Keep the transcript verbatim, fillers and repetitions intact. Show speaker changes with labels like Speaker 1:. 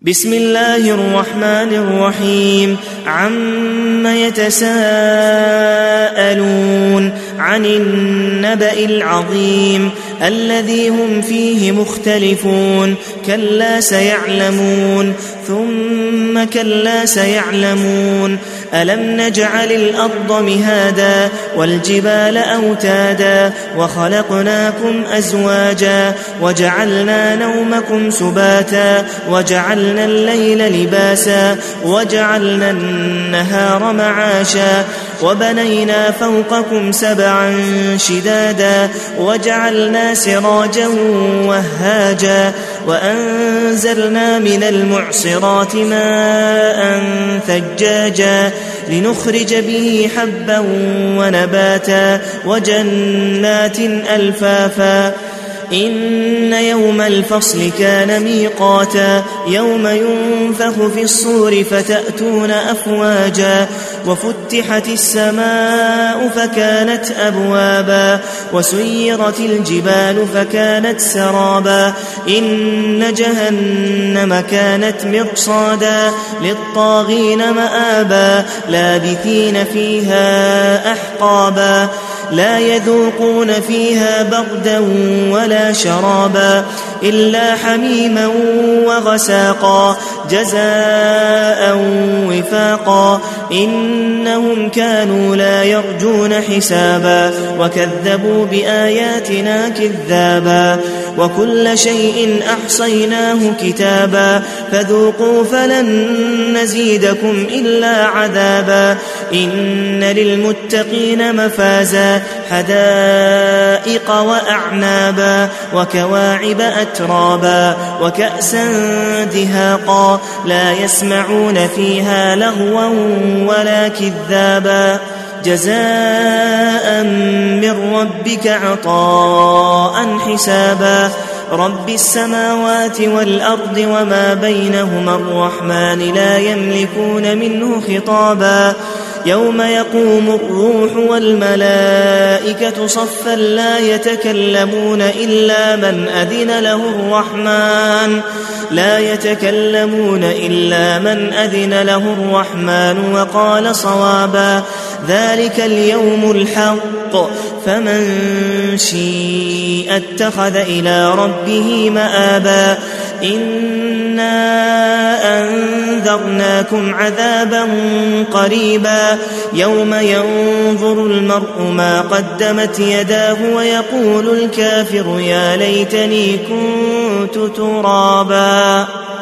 Speaker 1: بسم الله الرحمن الرحيم عم يتساءلون عن النبأ العظيم الذي هم فيه مختلفون كلا سيعلمون ثم كلا سيعلمون ألم نجعل الأرض مهادا والجبال أوتادا وخلقناكم أزواجا وجعلنا نومكم سباتا وجعلنا الليل لباسا وجعلنا النهار معاشا وبنينا فوقكم سبعا شدادا وجعلنا سراجا وهاجا وأنزلنا من المعصرات ماء ثجاجا لنخرج به حبا ونباتا وجنات ألفافا إن يوم الفصل كان ميقاتا يوم ينفخ في الصور فتأتون أفواجا وفتحت السماء فكانت أبوابا وسيرت الجبال فكانت سرابا إن جهنم كانت مرصادا للطاغين مآبا لابثين فيها أحقابا لا يذوقون فيها بردا ولا شرابا إلا حميما وغساقا جزاء وفاقا إنهم كانوا لا يرجون حسابا وكذبوا بآياتنا كذابا وكل شيء أحصيناه كتابا فذوقوا فلن نزيدكم إلا عذابا إن للمتقين مفازا حدائق وأعنابا وكواعب أترابا وكأسا دهاقا لا يسمعون فيها لغوا ولا كذابا جزاء من ربك عطاء حسابا رب السماوات والأرض وما بينهما الرحمن لا يملكون منه خطابا يوم يقوم الروح والملائكة صفا لا يتكلمون إلا من أذن له الرحمن لا يتكلمون إلا من أذن له الرحمن وقال صوابا ذلك اليوم الحق فمن شيء اتخذ إلى ربه مآبا إنا أنذرناكم عذابا قريبا يوم ينظر المرء ما قدمت يداه ويقول الكافر يا ليتني كنت ترابا.